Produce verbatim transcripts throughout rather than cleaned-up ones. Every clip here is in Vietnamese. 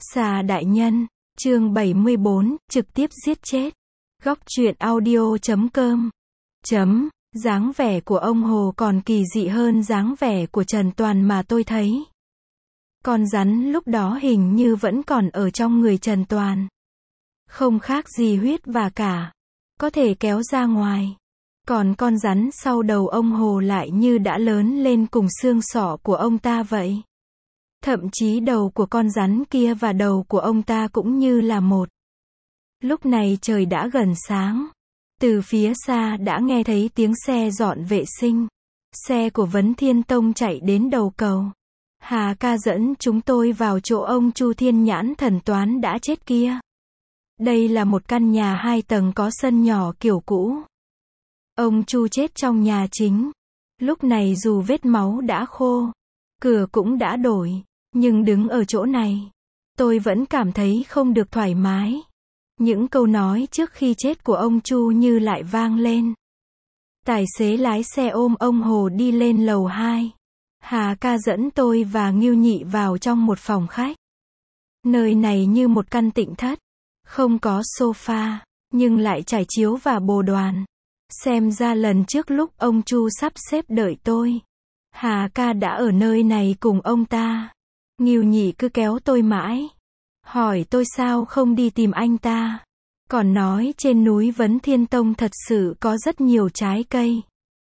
Xà đại nhân, chương bảy mươi bốn, trực tiếp giết chết. Góc truyện audio chấm com. Chấm, dáng vẻ của ông Hồ còn kỳ dị hơn dáng vẻ của Trần Toàn mà tôi thấy. Con rắn lúc đó hình như vẫn còn ở trong người Trần Toàn. Không khác gì huyết và cả. Có thể kéo ra ngoài. Còn con rắn sau đầu ông Hồ lại như đã lớn lên cùng xương sọ của ông ta vậy. Thậm chí đầu của con rắn kia và đầu của ông ta cũng như là một. Lúc này trời đã gần sáng. Từ phía xa đã nghe thấy tiếng xe dọn vệ sinh. Xe của Vấn Thiên Tông chạy đến đầu cầu. Hà ca dẫn chúng tôi vào chỗ ông Chu Thiên Nhãn thần toán đã chết kia. Đây là một căn nhà hai tầng có sân nhỏ kiểu cũ. Ông Chu chết trong nhà chính. Lúc này dù vết máu đã khô, cửa cũng đã đổi, nhưng đứng ở chỗ này, tôi vẫn cảm thấy không được thoải mái. Những câu nói trước khi chết của ông Chu như lại vang lên. Tài xế lái xe ôm ông Hồ đi lên lầu hai. Hà ca dẫn tôi và Ngưu Nhị vào trong một phòng khách. Nơi này như một căn tịnh thất. Không có sofa, nhưng lại trải chiếu và bồ đoàn. Xem ra lần trước lúc ông Chu sắp xếp đợi tôi, Hà ca đã ở nơi này cùng ông ta. Ngưu Nhị cứ kéo tôi mãi. Hỏi tôi sao không đi tìm anh ta. Còn nói trên núi Vấn Thiên Tông thật sự có rất nhiều trái cây.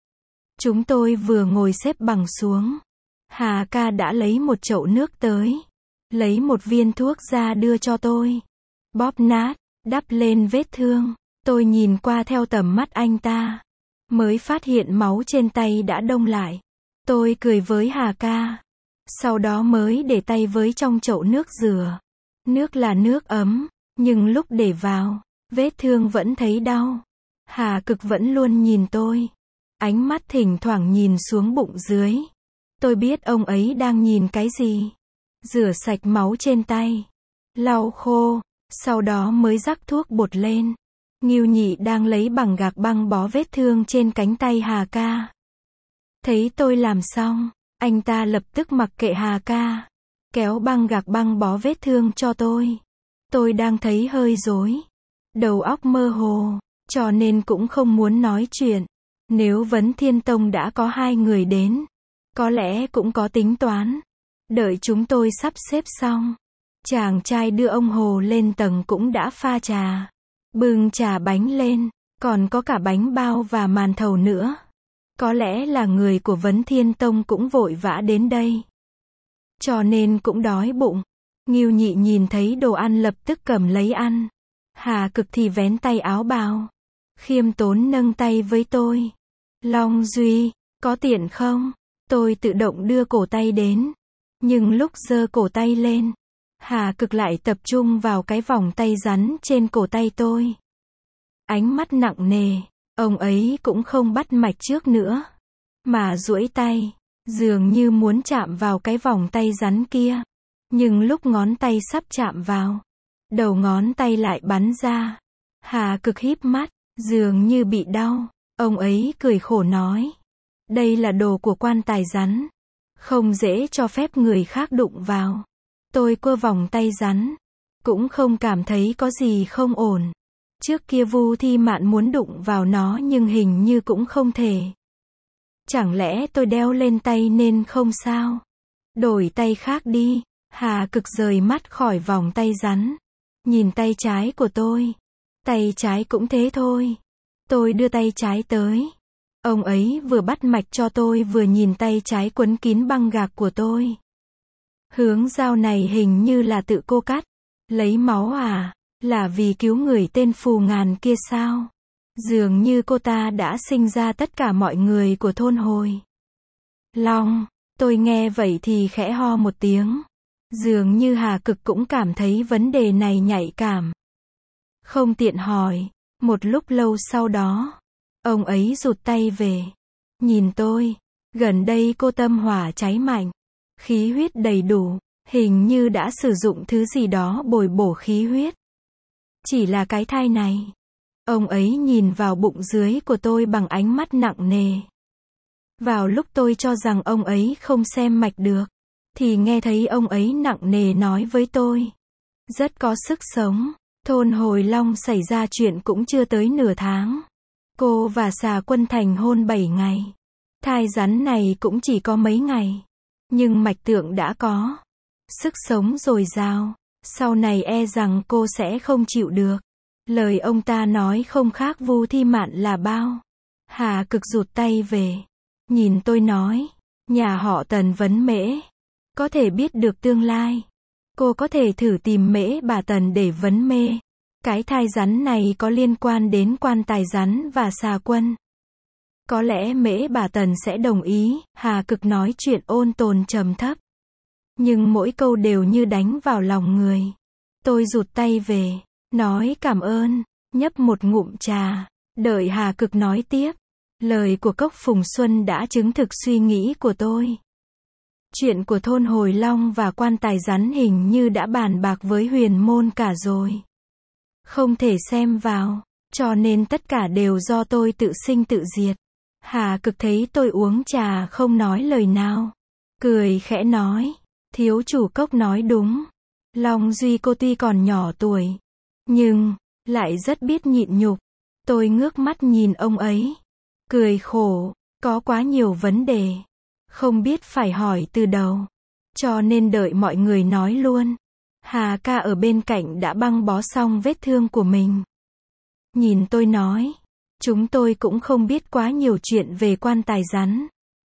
Chúng tôi vừa ngồi xếp bằng xuống. Hà ca đã lấy một chậu nước tới. Lấy một viên thuốc ra đưa cho tôi. Bóp nát, đắp lên vết thương. Tôi nhìn qua theo tầm mắt anh ta. Mới phát hiện máu trên tay đã đông lại. Tôi cười với Hà ca. Sau đó mới để tay với trong chậu nước rửa. Nước là nước ấm, nhưng lúc để vào, vết thương vẫn thấy đau. Hà Cực vẫn luôn nhìn tôi. Ánh mắt thỉnh thoảng nhìn xuống bụng dưới. Tôi biết ông ấy đang nhìn cái gì. Rửa sạch máu trên tay. Lau khô, sau đó mới rắc thuốc bột lên. Ngưu Nhị đang lấy bằng gạc băng bó vết thương trên cánh tay Hà ca. Thấy tôi làm xong, anh ta lập tức mặc kệ Hà ca. Kéo băng gạc băng bó vết thương cho tôi. Tôi đang thấy hơi rối. Đầu óc mơ hồ, cho nên cũng không muốn nói chuyện. Nếu Vấn Thiên Tông đã có hai người đến, có lẽ cũng có tính toán. Đợi chúng tôi sắp xếp xong, chàng trai đưa ông Hồ lên tầng cũng đã pha trà. Bưng trà bánh lên, còn có cả bánh bao và màn thầu nữa. Có lẽ là người của Vấn Thiên Tông cũng vội vã đến đây. Cho nên cũng đói bụng. Ngưu Nhị nhìn thấy đồ ăn lập tức cầm lấy ăn. Hà Cực thì vén tay áo bào. Khiêm tốn nâng tay với tôi. Long Duy, có tiện không? Tôi tự động đưa cổ tay đến. Nhưng lúc giơ cổ tay lên, Hà Cực lại tập trung vào cái vòng tay rắn trên cổ tay tôi. Ánh mắt nặng nề, ông ấy cũng không bắt mạch trước nữa, mà duỗi tay, dường như muốn chạm vào cái vòng tay rắn kia. Nhưng lúc ngón tay sắp chạm vào, đầu ngón tay lại bắn ra. Hà Cực híp mắt, dường như bị đau. Ông ấy cười khổ nói. Đây là đồ của quan tài rắn. Không dễ cho phép người khác đụng vào. Tôi quơ vòng tay rắn. Cũng không cảm thấy có gì không ổn. Trước kia Vu Thi Mạn muốn đụng vào nó nhưng hình như cũng không thể. Chẳng lẽ tôi đeo lên tay nên không sao? Đổi tay khác đi. Hà Cực rời mắt khỏi vòng tay rắn. Nhìn tay trái của tôi. Tay trái cũng thế thôi. Tôi đưa tay trái tới. Ông ấy vừa bắt mạch cho tôi vừa nhìn tay trái quấn kín băng gạc của tôi. Hướng dao này hình như là tự cô cắt. Lấy máu à? Là vì cứu người tên Phù Ngàn kia sao? Dường như cô ta đã sinh ra tất cả mọi người của thôn Hồi Long. Tôi nghe vậy thì khẽ ho một tiếng. Dường như Hà Cực cũng cảm thấy vấn đề này nhạy cảm. Không tiện hỏi. Một lúc lâu sau đó, ông ấy rụt tay về. Nhìn tôi. Gần đây cô tâm hỏa cháy mạnh. Khí huyết đầy đủ. Hình như đã sử dụng thứ gì đó bồi bổ khí huyết. Chỉ là cái thai này. Ông ấy nhìn vào bụng dưới của tôi bằng ánh mắt nặng nề. Vào lúc tôi cho rằng ông ấy không xem mạch được, thì nghe thấy ông ấy nặng nề nói với tôi. rất có sức sống. Thôn Hồi Long xảy ra chuyện cũng chưa tới nửa tháng. Cô và Xà Quân thành hôn bảy ngày. Thai rắn này cũng chỉ có mấy ngày. Nhưng mạch tượng đã có. Sức sống dồi dào. Sau này e rằng cô sẽ không chịu được. Lời ông ta nói không khác Vu Thi Mạn là bao. Hà Cực rụt tay về. Nhìn tôi nói. Nhà họ Tần vấn Mễ. Có thể biết được tương lai. Cô có thể thử tìm Mễ bà Tần để vấn mê. Cái thai rắn này có liên quan đến quan tài rắn và Xà Quân. Có lẽ Mễ bà Tần sẽ đồng ý. Hà Cực nói chuyện ôn tồn trầm thấp. Nhưng mỗi câu đều như đánh vào lòng người. Tôi rụt tay về. Nói cảm ơn. Nhấp một ngụm trà. Đợi Hà Cực nói tiếp. Lời của Cốc Phùng Xuân đã chứng thực suy nghĩ của tôi. Chuyện của thôn Hồi Long và quan tài rắn hình như đã bàn bạc với Huyền Môn cả rồi. Không thể xem vào. Cho nên tất cả đều do tôi tự sinh tự diệt. Hà Cực thấy tôi uống trà không nói lời nào. Cười khẽ nói. Thiếu chủ Cốc nói đúng. Long Duy cô tuy còn nhỏ tuổi. Nhưng, lại rất biết nhịn nhục. Tôi ngước mắt nhìn ông ấy. Cười khổ. Có quá nhiều vấn đề. Không biết phải hỏi từ đầu. Cho nên đợi mọi người nói luôn. Hà ca ở bên cạnh đã băng bó xong vết thương của mình. Nhìn tôi nói. Chúng tôi cũng không biết quá nhiều chuyện về quan tài rắn.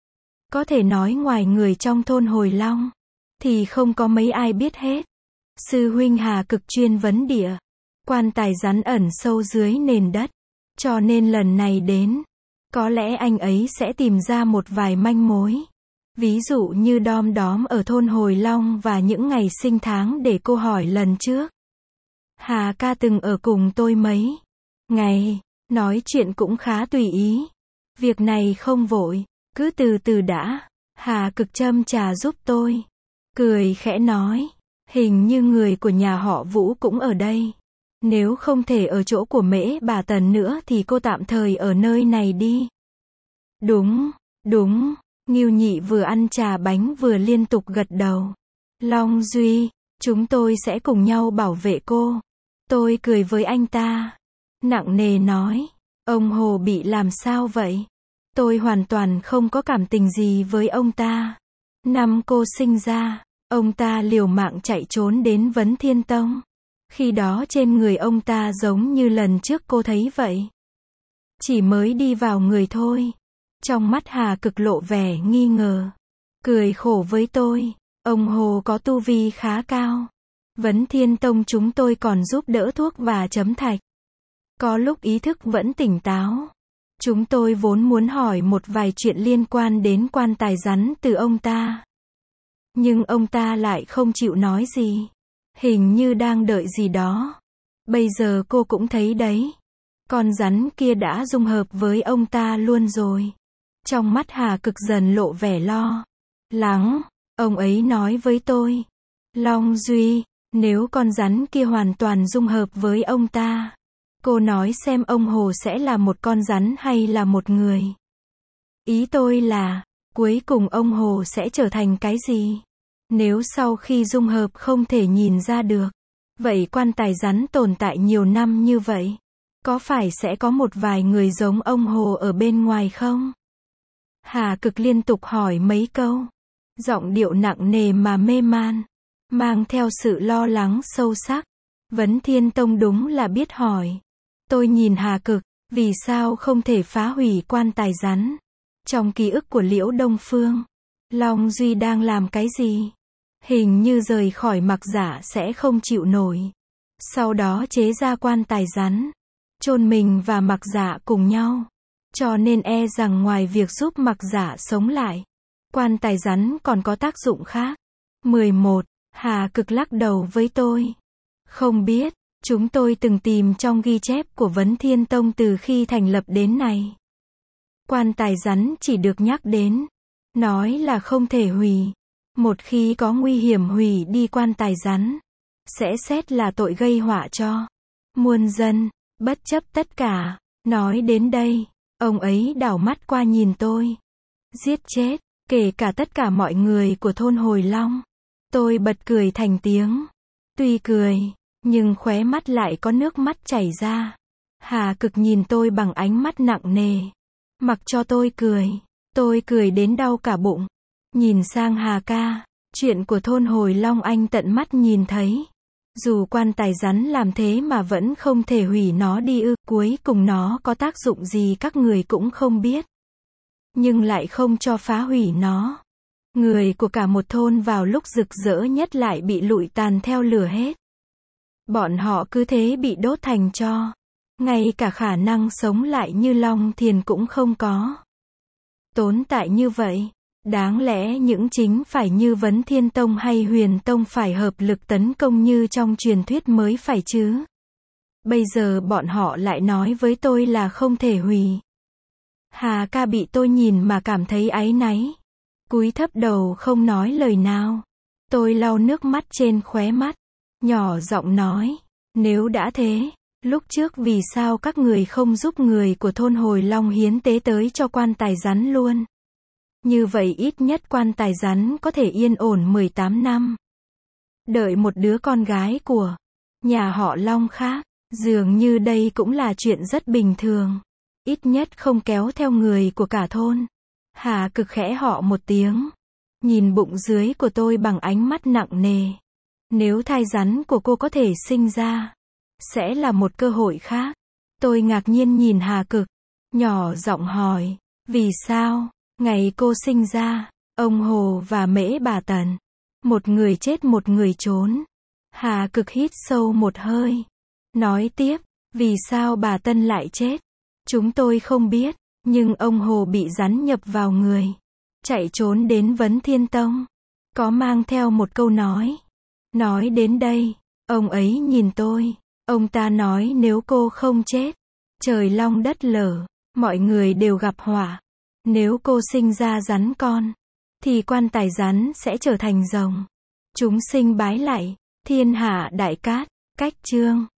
Có thể nói ngoài người trong thôn Hồi Long. Thì không có mấy ai biết hết. Sư huynh Hà Cực chuyên vấn địa. Quan tài rắn ẩn sâu dưới nền đất. Cho nên lần này đến. Có lẽ anh ấy sẽ tìm ra một vài manh mối. Ví dụ như đom đóm ở thôn Hồi Long và những ngày sinh tháng để cô hỏi lần trước. Hà ca từng ở cùng tôi mấy ngày. Nói chuyện cũng khá tùy ý. Việc này không vội. Cứ từ từ đã. Hà Cực châm trà giúp tôi. Cười khẽ nói. Hình như người của nhà họ Vũ cũng ở đây. Nếu không thể ở chỗ của Mễ bà Tần nữa thì cô tạm thời ở nơi này đi. Đúng, đúng. Ngưu Nhị vừa ăn trà bánh vừa liên tục gật đầu. Long Duy, chúng tôi sẽ cùng nhau bảo vệ cô. Tôi cười với anh ta. Nặng nề nói. Ông Hồ bị làm sao vậy? Tôi hoàn toàn không có cảm tình gì với ông ta. Năm cô sinh ra, ông ta liều mạng chạy trốn đến Vấn Thiên Tông. Khi đó trên người ông ta giống như lần trước cô thấy vậy. Chỉ mới đi vào người thôi. Trong mắt Hà Cực lộ vẻ nghi ngờ. Cười khổ với tôi. Ông Hồ có tu vi khá cao. Vấn Thiên Tông chúng tôi còn giúp đỡ thuốc và chấm thạch. Có lúc ý thức vẫn tỉnh táo. Chúng tôi vốn muốn hỏi một vài chuyện liên quan đến quan tài rắn từ ông ta. Nhưng ông ta lại không chịu nói gì. Hình như đang đợi gì đó. Bây giờ cô cũng thấy đấy. Con rắn kia đã dung hợp với ông ta luôn rồi. Trong mắt Hà Cực dần lộ vẻ lo lắng. Ông ấy nói với tôi. Long Duy, nếu con rắn kia hoàn toàn dung hợp với ông ta. Cô nói xem ông Hồ sẽ là một con rắn hay là một người. Ý tôi là, cuối cùng ông Hồ sẽ trở thành cái gì? Nếu sau khi dung hợp không thể nhìn ra được. Vậy quan tài rắn tồn tại nhiều năm như vậy. Có phải sẽ có một vài người giống ông Hồ ở bên ngoài không? Hà Cực liên tục hỏi mấy câu. Giọng điệu nặng nề mà mê man. Mang theo sự lo lắng sâu sắc. Vấn Thiên Tông đúng là biết hỏi. Tôi nhìn Hà Cực. Vì sao không thể phá hủy quan tài rắn? Trong ký ức của Liễu Đông Phương. Long Duy đang làm cái gì? Hình như rời khỏi Mặc Giả sẽ không chịu nổi. Sau đó chế ra quan tài rắn. Chôn mình và Mặc Giả cùng nhau. Cho nên e rằng ngoài việc giúp Mặc Giả sống lại. Quan tài rắn còn có tác dụng khác. mười một. Hà Cực lắc đầu với tôi. Không biết. Chúng tôi từng tìm trong ghi chép của Vấn Thiên Tông từ khi thành lập đến nay. Quan tài rắn chỉ được nhắc đến. Nói là không thể hủy. Một khi có nguy hiểm hủy đi quan tài rắn. Sẽ xét là tội gây họa cho muôn dân. Bất chấp tất cả. Nói đến đây. Ông ấy đảo mắt qua nhìn tôi. Giết chết. Kể cả tất cả mọi người của thôn Hồi Long. Tôi bật cười thành tiếng. Tuy cười, nhưng khóe mắt lại có nước mắt chảy ra. Hà Cực nhìn tôi bằng ánh mắt nặng nề. Mặc cho tôi cười, tôi cười đến đau cả bụng. Nhìn sang Hà ca, chuyện của thôn Hồi Long anh tận mắt nhìn thấy. Dù quan tài rắn làm thế mà vẫn không thể hủy nó đi ư, cuối cùng nó có tác dụng gì các người cũng không biết. Nhưng lại không cho phá hủy nó. Người của cả một thôn vào lúc rực rỡ nhất lại bị lụi tàn theo lửa hết. Bọn họ cứ thế bị đốt thành tro. Ngay cả khả năng sống lại như Long Thiền cũng không có. Tốn tại như vậy. Đáng lẽ những chính phải như Vấn Thiên Tông hay Huyền Tông phải hợp lực tấn công như trong truyền thuyết mới phải chứ. Bây giờ bọn họ lại nói với tôi là không thể hủy. Hà ca bị tôi nhìn mà cảm thấy áy náy. Cúi thấp đầu không nói lời nào. Tôi lau nước mắt trên khóe mắt. Nhỏ giọng nói. Nếu đã thế, lúc trước vì sao các người không giúp người của thôn Hồi Long hiến tế tới cho quan tài rắn luôn? Như vậy ít nhất quan tài rắn có thể yên ổn mười tám năm. Đợi một đứa con gái của nhà họ Long khác. Dường như đây cũng là chuyện rất bình thường. Ít nhất không kéo theo người của cả thôn. Hà Cực khẽ họ một tiếng. Nhìn bụng dưới của tôi bằng ánh mắt nặng nề. Nếu thai rắn của cô có thể sinh ra, sẽ là một cơ hội khác. Tôi ngạc nhiên nhìn Hà Cực. Nhỏ giọng hỏi. Vì sao? Ngày cô sinh ra, ông Hồ và Mễ bà Tần. Một người chết một người trốn. Hà Cực hít sâu một hơi. Nói tiếp. Vì sao bà Tân lại chết? Chúng tôi không biết. Nhưng ông Hồ bị rắn nhập vào người. Chạy trốn đến Vấn Thiên Tông. Có mang theo một câu nói. Nói đến đây, ông ấy nhìn tôi. Ông ta nói nếu cô không chết, trời long đất lở, mọi người đều gặp họa. Nếu cô sinh ra rắn con, thì quan tài rắn sẽ trở thành rồng. Chúng sinh bái lạy, thiên hạ đại cát, cách chương.